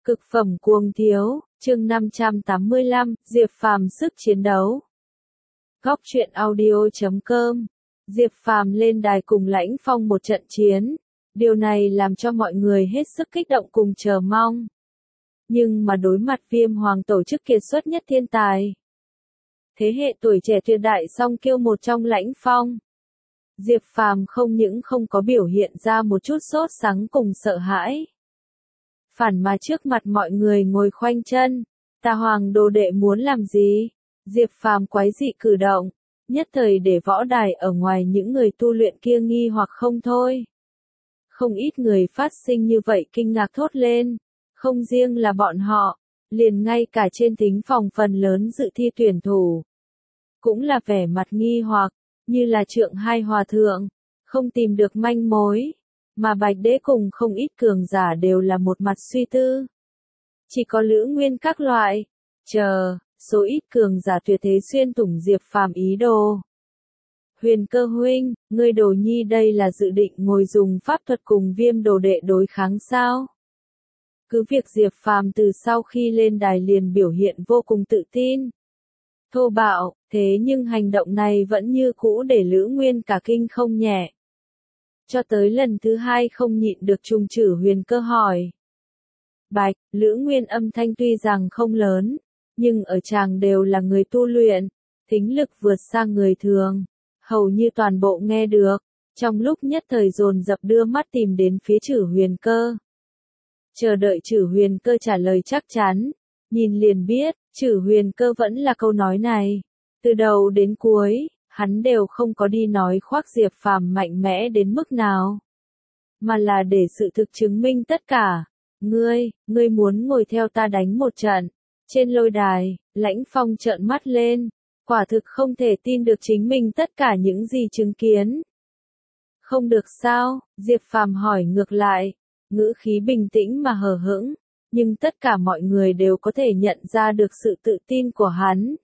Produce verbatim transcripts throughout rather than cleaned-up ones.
Cực phẩm cuồng thiếu, chương năm trăm tám mươi lăm, Diệp Phàm sức chiến đấu. Góc truyện audio chấm com. Diệp Phàm lên đài cùng Lãnh Phong một trận chiến. Điều này làm cho mọi người hết sức kích động cùng chờ mong. Nhưng mà đối mặt Viêm Hoàng tổ chức kiệt xuất nhất thiên tài. Thế hệ tuổi trẻ tuyệt đại song kiêu một trong Lãnh Phong. Diệp Phàm không những không có biểu hiện ra một chút sốt sắng cùng sợ hãi. Phản mà trước mặt mọi người ngồi khoanh chân, Tà Hoàng đồ đệ muốn làm gì? Diệp Phàm quái dị cử động, nhất thời để võ đài ở ngoài những người tu luyện kia nghi hoặc không thôi. Không ít người phát sinh như vậy kinh ngạc thốt lên, không riêng là bọn họ, liền ngay cả trên thính phòng phần lớn dự thi tuyển thủ. Cũng là vẻ mặt nghi hoặc, như là Trượng Hai Hòa Thượng, không tìm được manh mối. Mà Bạch Đế cùng không ít cường giả đều là một mặt suy tư. Chỉ có Lữ Nguyên các loại, chờ, số ít cường giả tuyệt thế xuyên thủng Diệp Phàm ý đồ. Huyền Cơ huynh, ngươi Đồ Nhi đây là dự định ngồi dùng pháp thuật cùng Viêm đồ đệ đối kháng sao? Cứ việc Diệp Phàm từ sau khi lên đài liền biểu hiện vô cùng tự tin. Thô bạo, thế nhưng hành động này vẫn như cũ để Lữ Nguyên cả kinh không nhẹ. Cho tới lần thứ hai không nhịn được trùng chử Huyền Cơ hỏi. Bạch, Lữ Nguyên âm thanh tuy rằng không lớn, nhưng ở tràng đều là người tu luyện, thính lực vượt xa người thường, hầu như toàn bộ nghe được, trong lúc nhất thời dồn dập đưa mắt tìm đến phía chử Huyền Cơ. Chờ đợi chử Huyền Cơ trả lời chắc chắn, nhìn liền biết, chử Huyền Cơ vẫn là câu nói này, từ đầu đến cuối. Hắn đều không có đi nói khoác Diệp Phàm mạnh mẽ đến mức nào. Mà là để sự thực chứng minh tất cả. Ngươi, ngươi muốn ngồi theo ta đánh một trận. Trên lôi đài, Lãnh Phong trợn mắt lên. Quả thực không thể tin được chính mình tất cả những gì chứng kiến. Không được sao, Diệp Phàm hỏi ngược lại. Ngữ khí bình tĩnh mà hờ hững. Nhưng tất cả mọi người đều có thể nhận ra được sự tự tin của hắn.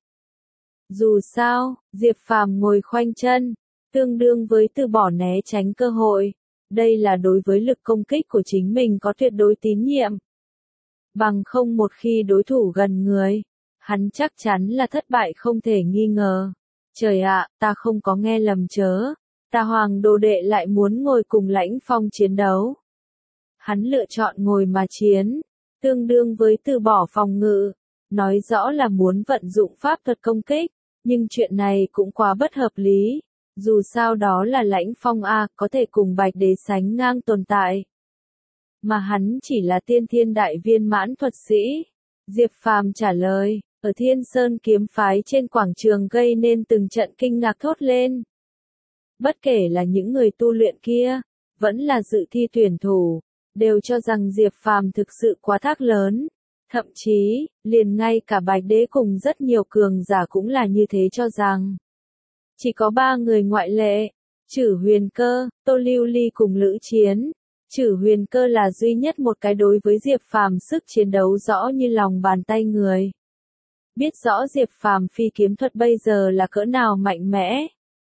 Dù sao, Diệp Phàm ngồi khoanh chân, tương đương với từ bỏ né tránh cơ hội. Đây là đối với lực công kích của chính mình có tuyệt đối tín nhiệm. Bằng không một khi đối thủ gần người, hắn chắc chắn là thất bại không thể nghi ngờ. Trời ạ, ta không có nghe lầm chớ. Tà Hoàng đồ đệ lại muốn ngồi cùng Lãnh Phong chiến đấu. Hắn lựa chọn ngồi mà chiến, tương đương với từ bỏ phòng ngự. Nói rõ là muốn vận dụng pháp thuật công kích. Nhưng chuyện này cũng quá bất hợp lý, dù sao đó là Lãnh Phong A, có thể cùng Bạch Đế sánh ngang tồn tại. Mà hắn chỉ là tiên thiên đại viên mãn thuật sĩ. Diệp Phàm trả lời, ở Thiên Sơn kiếm phái trên quảng trường gây nên từng trận kinh ngạc thốt lên. Bất kể là những người tu luyện kia, vẫn là dự thi tuyển thủ, đều cho rằng Diệp Phàm thực sự quá thác lớn. Thậm chí, liền ngay cả Bạch Đế cùng rất nhiều cường giả cũng là như thế cho rằng. Chỉ có ba người ngoại lệ, Chử Huyền Cơ, Tô Lưu Ly cùng Lữ Chiến. Chử Huyền Cơ là duy nhất một cái đối với Diệp Phàm sức chiến đấu rõ như lòng bàn tay người. Biết rõ Diệp Phàm phi kiếm thuật bây giờ là cỡ nào mạnh mẽ.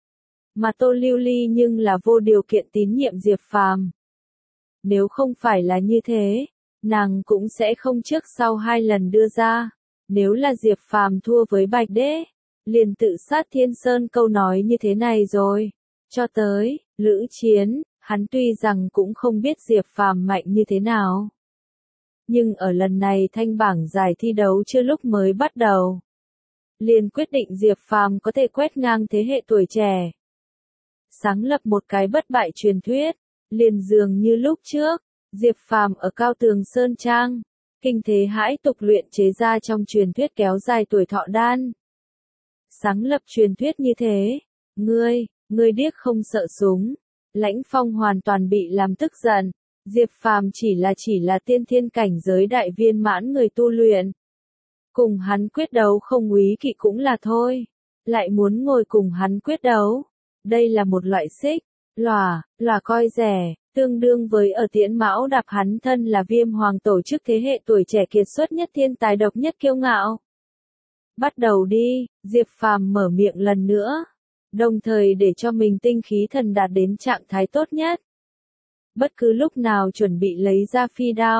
Mà Tô Lưu Ly nhưng là vô điều kiện tín nhiệm Diệp Phàm. Nếu không phải là như thế, nàng cũng sẽ không trước sau hai lần đưa ra. Nếu là Diệp Phàm thua với Bạch Đế, liền tự sát Thiên Sơn câu nói như thế này rồi. Cho tới, Lữ Chiến, hắn tuy rằng cũng không biết Diệp Phàm mạnh như thế nào. Nhưng ở lần này thanh bảng giải thi đấu chưa lúc mới bắt đầu. Liền quyết định Diệp Phàm có thể quét ngang thế hệ tuổi trẻ. Sáng lập một cái bất bại truyền thuyết, liền dường như lúc trước. Diệp Phàm ở Cao Tường Sơn Trang, kinh thế hãi tục luyện chế ra trong truyền thuyết kéo dài tuổi thọ đan. Sáng lập truyền thuyết như thế, ngươi, ngươi điếc không sợ súng. Lãnh Phong hoàn toàn bị làm tức giận, Diệp Phàm chỉ là chỉ là tiên thiên cảnh giới đại viên mãn người tu luyện. Cùng hắn quyết đấu không úy kỵ cũng là thôi, lại muốn ngồi cùng hắn quyết đấu. Đây là một loại xích, lòa, lòa coi rẻ. Tương đương với ở Tiễn Mão đạp hắn thân là Viêm Hoàng tổ chức thế hệ tuổi trẻ kiệt xuất nhất thiên tài độc nhất kiêu ngạo. Bắt đầu đi, Diệp Phàm mở miệng lần nữa, đồng thời để cho mình tinh khí thần đạt đến trạng thái tốt nhất. Bất cứ lúc nào chuẩn bị lấy ra phi đao,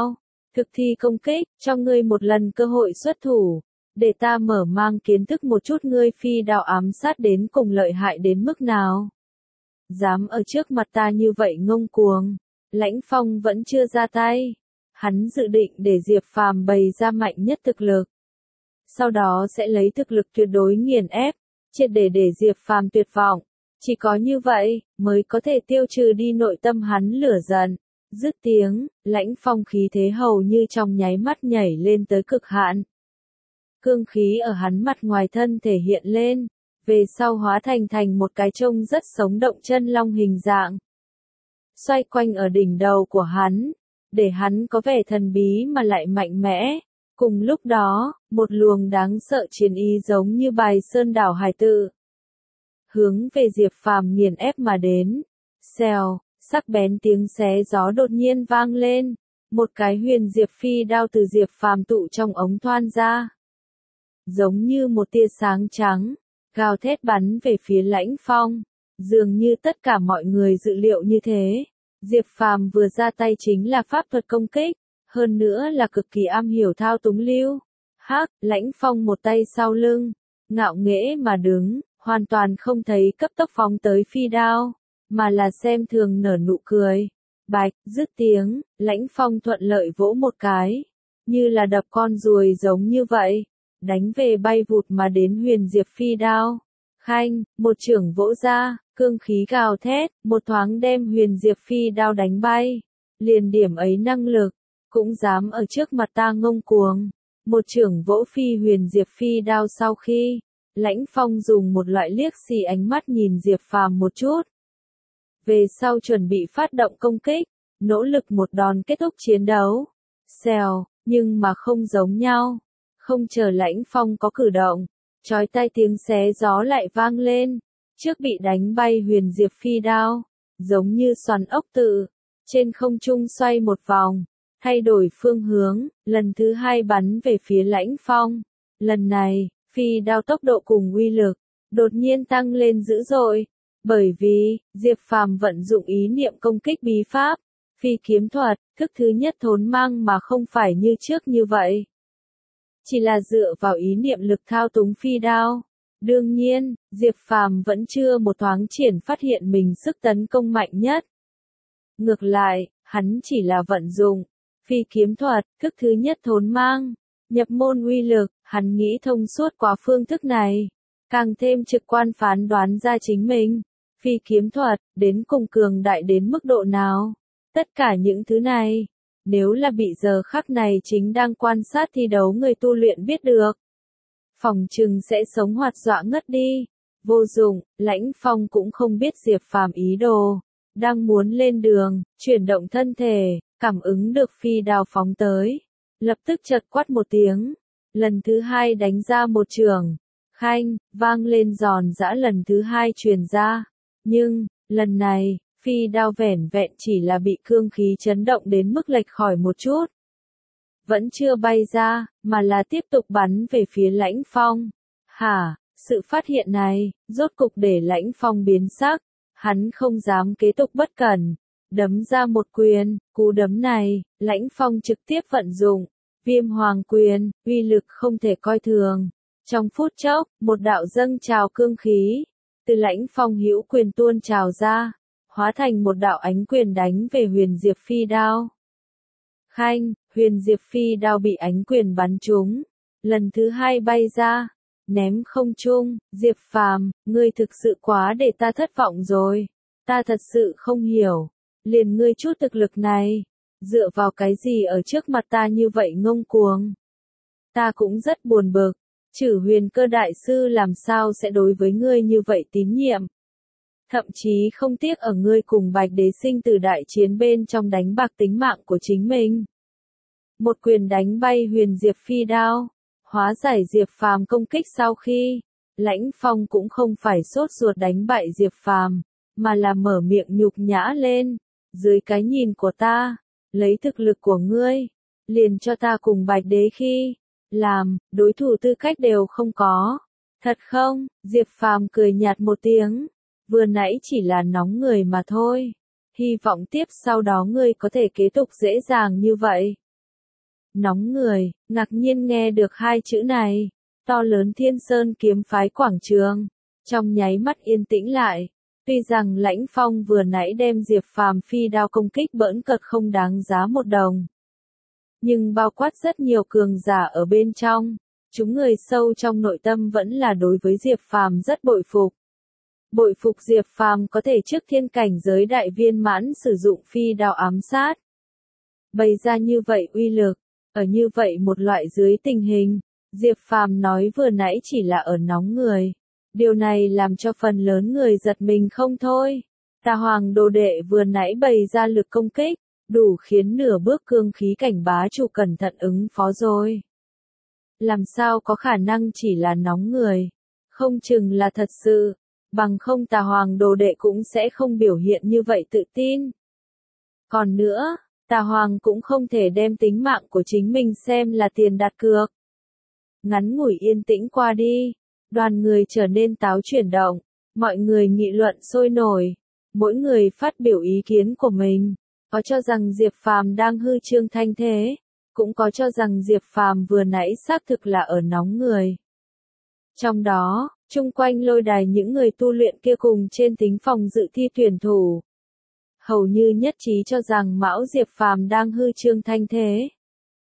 Thực thi công kích, cho ngươi một lần cơ hội xuất thủ, để ta mở mang kiến thức một chút ngươi phi đao ám sát đến cùng lợi hại đến mức nào. Dám ở trước mặt ta như vậy ngông cuồng. Lãnh Phong vẫn chưa ra tay. Hắn dự định để Diệp Phàm bày ra mạnh nhất thực lực. Sau đó sẽ lấy thực lực tuyệt đối nghiền ép, triệt để để Diệp Phàm tuyệt vọng. Chỉ có như vậy, mới có thể tiêu trừ đi nội tâm hắn lửa giận. Dứt tiếng, Lãnh Phong khí thế hầu như trong nháy mắt nhảy lên tới cực hạn. Cương khí ở hắn mặt ngoài thân thể hiện lên, về sau hóa thành thành một cái trông rất sống động chân long hình dạng. Xoay quanh ở đỉnh đầu của hắn, để hắn có vẻ thần bí mà lại mạnh mẽ. Cùng lúc đó, một luồng đáng sợ chiến ý giống như bài sơn đảo hải tự. Hướng về Diệp Phàm nghiền ép mà đến. Xèo, sắc bén tiếng xé gió đột nhiên vang lên. Một cái huyền diệp phi đao từ Diệp Phàm tụ trong ống thoan ra. Giống như một tia sáng trắng, gào thét bắn về phía Lãnh Phong. Dường như tất cả mọi người dự liệu như thế. Diệp Phàm vừa ra tay chính là pháp thuật công kích, hơn nữa là cực kỳ am hiểu thao túng lưu. Hắc, Lãnh Phong một tay sau lưng, ngạo nghễ mà đứng, hoàn toàn không thấy cấp tốc phóng tới phi đao, mà là xem thường nở nụ cười. Bạch, dứt tiếng, Lãnh Phong thuận lợi vỗ một cái, như là đập con ruồi giống như vậy, đánh về bay vụt mà đến huyền diệp phi đao. Khanh, một chưởng vỗ ra, cương khí gào thét, một thoáng đem huyền diệp phi đao đánh bay. Liền điểm ấy năng lực, cũng dám ở trước mặt ta ngông cuồng. Một chưởng vỗ phi huyền diệp phi đao sau khi, Lãnh Phong dùng một loại liếc xì ánh mắt nhìn Diệp Phàm một chút. Về sau chuẩn bị phát động công kích, nỗ lực một đòn kết thúc chiến đấu. Xèo, nhưng mà không giống nhau. Không chờ Lãnh Phong có cử động, chói tai tiếng xé gió lại vang lên. Trước bị đánh bay huyền diệp phi đao, giống như xoắn ốc tự, trên không trung xoay một vòng, thay đổi phương hướng, lần thứ hai bắn về phía Lãnh Phong. Lần này, phi đao tốc độ cùng uy lực, đột nhiên tăng lên dữ dội, bởi vì, Diệp Phàm vận dụng ý niệm công kích bí pháp, phi kiếm thuật, thức thứ nhất thốn mang mà không phải như trước như vậy. Chỉ là dựa vào ý niệm lực thao túng phi đao. Đương nhiên, Diệp Phàm vẫn chưa một thoáng triển phát hiện mình sức tấn công mạnh nhất. Ngược lại, hắn chỉ là vận dụng phi kiếm thuật, thức thứ nhất thốn mang, nhập môn uy lực, hắn nghĩ thông suốt qua phương thức này, càng thêm trực quan phán đoán ra chính mình, phi kiếm thuật, đến cùng cường đại đến mức độ nào. Tất cả những thứ này, nếu là bị giờ khắc này chính đang quan sát thi đấu người tu luyện biết được, phòng trừng sẽ sống hoạt dọa ngất đi. Vô dụng, Lãnh Phong cũng không biết Diệp Phàm ý đồ, đang muốn lên đường, chuyển động thân thể, cảm ứng được phi đao phóng tới, lập tức chợt quát một tiếng, lần thứ hai đánh ra một chưởng, khanh, vang lên giòn giã lần thứ hai truyền ra, nhưng, lần này, phi đao vẻn vẹn chỉ là bị cương khí chấn động đến mức lệch khỏi một chút. Vẫn chưa bay ra, mà là tiếp tục bắn về phía Lãnh Phong. Hả, sự phát hiện này, rốt cục để Lãnh Phong biến sắc, hắn không dám kế tục bất cẩn, đấm ra một quyền, cú đấm này, Lãnh Phong trực tiếp vận dụng, viêm hoàng quyền, uy lực không thể coi thường. Trong phút chốc, một đạo dâng trào cương khí, từ Lãnh Phong hữu quyền tuôn trào ra, hóa thành một đạo ánh quyền đánh về huyền diệp phi đao. Khanh, huyền diệp phi đao bị ánh quyền bắn trúng, lần thứ hai bay ra, ném không trung. Diệp Phàm, ngươi thực sự quá để ta thất vọng rồi, ta thật sự không hiểu, liền ngươi chút thực lực này, dựa vào cái gì ở trước mặt ta như vậy ngông cuồng. Ta cũng rất buồn bực, Chử Huyền Cơ đại sư làm sao sẽ đối với ngươi như vậy tín nhiệm. Thậm chí không tiếc ở ngươi cùng Bạch Đế sinh tử đại chiến bên trong đánh bạc tính mạng của chính mình. Một quyền đánh bay huyền diệp phi đao, hóa giải Diệp Phàm công kích sau khi, Lãnh Phong cũng không phải sốt ruột đánh bại Diệp Phàm, mà là mở miệng nhục nhã lên, dưới cái nhìn của ta, lấy thực lực của ngươi, liền cho ta cùng Bạch Đế khi làm đối thủ tư cách đều không có. Thật không? Diệp Phàm cười nhạt một tiếng. Vừa nãy chỉ là nóng người mà thôi. Hy vọng tiếp sau đó ngươi có thể kế tục dễ dàng như vậy. Nóng người, ngạc nhiên nghe được hai chữ này. To lớn Thiên Sơn kiếm phái quảng trường. Trong nháy mắt yên tĩnh lại. Tuy rằng Lãnh Phong vừa nãy đem Diệp Phàm phi đao công kích bỡn cợt không đáng giá một đồng. Nhưng bao quát rất nhiều cường giả ở bên trong. Chúng người sâu trong nội tâm vẫn là đối với Diệp Phàm rất bội phục. Bội phục Diệp Phàm có thể trước thiên cảnh giới đại viên mãn sử dụng phi đao ám sát. Bày ra như vậy uy lực, ở như vậy một loại dưới tình hình, Diệp Phàm nói vừa nãy chỉ là ở nóng người. Điều này làm cho phần lớn người giật mình không thôi. Tà Hoàng đồ đệ vừa nãy bày ra lực công kích, đủ khiến nửa bước cương khí cảnh bá chủ cẩn thận ứng phó rồi. Làm sao có khả năng chỉ là nóng người, không chừng là thật sự, bằng không Tà Hoàng đồ đệ cũng sẽ không biểu hiện như vậy tự tin. Còn nữa, Tà Hoàng cũng không thể đem tính mạng của chính mình xem là tiền đặt cược. Ngắn ngủi yên tĩnh qua đi, đoàn người trở nên táo chuyển động, mọi người nghị luận sôi nổi, mỗi người phát biểu ý kiến của mình, có cho rằng Diệp Phàm đang hư trương thanh thế, cũng có cho rằng Diệp Phàm vừa nãy xác thực là ở nóng người. Trong đó, chung quanh lôi đài những người tu luyện kia cùng trên thính phòng dự thi tuyển thủ, hầu như nhất trí cho rằng Mão Diệp Phàm đang hư trương thanh thế.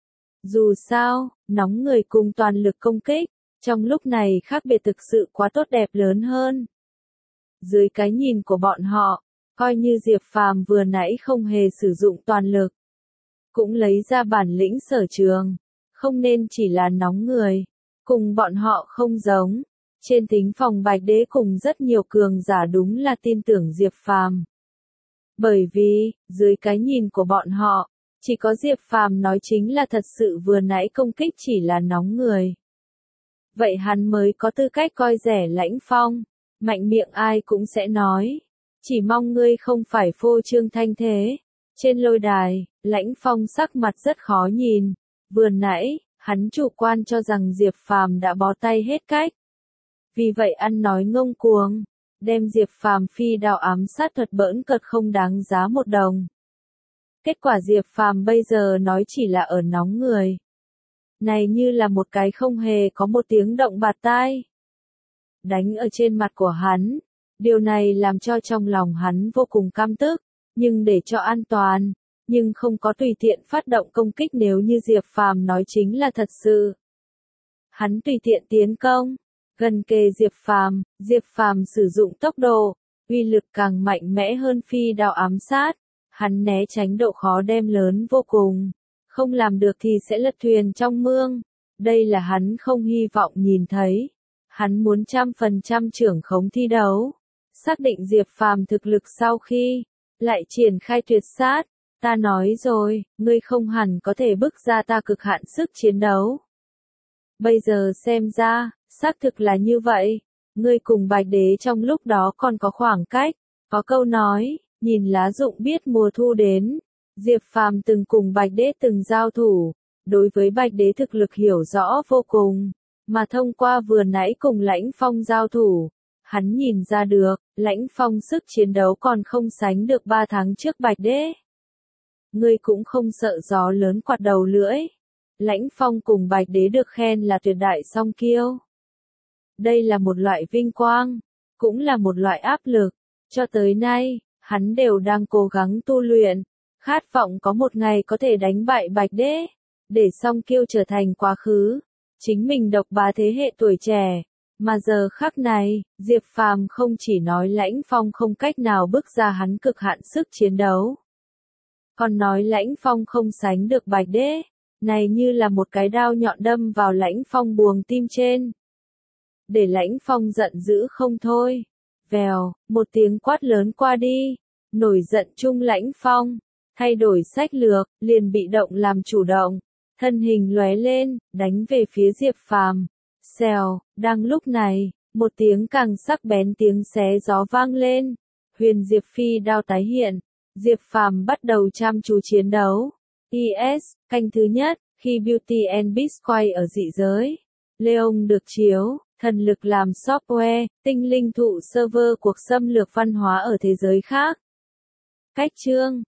Dù sao, nóng người cùng toàn lực công kích, trong lúc này khác biệt thực sự quá tốt đẹp lớn hơn. Dưới cái nhìn của bọn họ, coi như Diệp Phàm vừa nãy không hề sử dụng toàn lực, cũng lấy ra bản lĩnh sở trường, không nên chỉ là nóng người, cùng bọn họ không giống. Trên thính phòng Bạch Đế cùng rất nhiều cường giả đúng là tin tưởng Diệp Phàm. Bởi vì, dưới cái nhìn của bọn họ, chỉ có Diệp Phàm nói chính là thật sự vừa nãy công kích chỉ là nóng người. Vậy hắn mới có tư cách coi rẻ Lãnh Phong, mạnh miệng ai cũng sẽ nói. Chỉ mong ngươi không phải phô trương thanh thế. Trên lôi đài, Lãnh Phong sắc mặt rất khó nhìn. Vừa nãy, hắn chủ quan cho rằng Diệp Phàm đã bó tay hết cách. Vì vậy ăn nói ngông cuồng, đem Diệp Phàm phi đao ám sát thuật bỡn cợt không đáng giá một đồng. Kết quả Diệp Phàm bây giờ nói chỉ là ở nóng người. Này như là một cái không hề có một tiếng động bạt tai. Đánh ở trên mặt của hắn. Điều này làm cho trong lòng hắn vô cùng căm tức. Nhưng để cho an toàn. Nhưng không có tùy tiện phát động công kích nếu như Diệp Phàm nói chính là thật sự. Hắn tùy tiện tiến công. Gần kề Diệp Phàm, Diệp Phàm sử dụng tốc độ, uy lực càng mạnh mẽ hơn phi đao ám sát. Hắn né tránh độ khó đem lớn vô cùng. Không làm được thì sẽ lật thuyền trong mương. Đây là hắn không hy vọng nhìn thấy. Hắn muốn trăm phần trăm trưởng khống thi đấu. Xác định Diệp Phàm thực lực sau khi lại triển khai tuyệt sát. Ta nói rồi, ngươi không hẳn có thể bức ra ta cực hạn sức chiến đấu. Bây giờ xem ra, xác thực là như vậy. Ngươi cùng Bạch Đế trong lúc đó còn có khoảng cách. Có câu nói, nhìn lá rụng biết mùa thu đến. Diệp Phàm từng cùng Bạch Đế từng giao thủ, đối với Bạch Đế thực lực hiểu rõ vô cùng, mà thông qua vừa nãy cùng Lãnh Phong giao thủ, hắn nhìn ra được, Lãnh Phong sức chiến đấu còn không sánh được ba tháng trước Bạch Đế. Ngươi cũng không sợ gió lớn quạt đầu lưỡi. Lãnh Phong cùng Bạch Đế được khen là tuyệt đại song kiêu. Đây là một loại vinh quang, cũng là một loại áp lực. Cho tới nay, hắn đều đang cố gắng tu luyện, khát vọng có một ngày có thể đánh bại Bạch Đế, để song kiêu trở thành quá khứ. Chính mình độc bá thế hệ tuổi trẻ, mà giờ khắc này, Diệp Phàm không chỉ nói Lãnh Phong không cách nào bước ra hắn cực hạn sức chiến đấu, còn nói Lãnh Phong không sánh được Bạch Đế, này như là một cái đao nhọn đâm vào Lãnh Phong buồng tim trên. Để Lãnh Phong giận dữ không thôi. Vèo, một tiếng quát lớn qua đi, nổi giận chung Lãnh Phong, thay đổi sách lược, liền bị động làm chủ động, thân hình lóe lên, đánh về phía Diệp Phàm. Xèo, đang lúc này, một tiếng càng sắc bén tiếng xé gió vang lên, huyền Diệp phi đao tái hiện, Diệp Phàm bắt đầu chăm chú chiến đấu. i ét, canh thứ nhất, khi Beauty and Beast quay ở dị giới, Leon được chiếu, thần lực làm software, tinh linh thụ server cuộc xâm lược văn hóa ở thế giới khác. Cách chương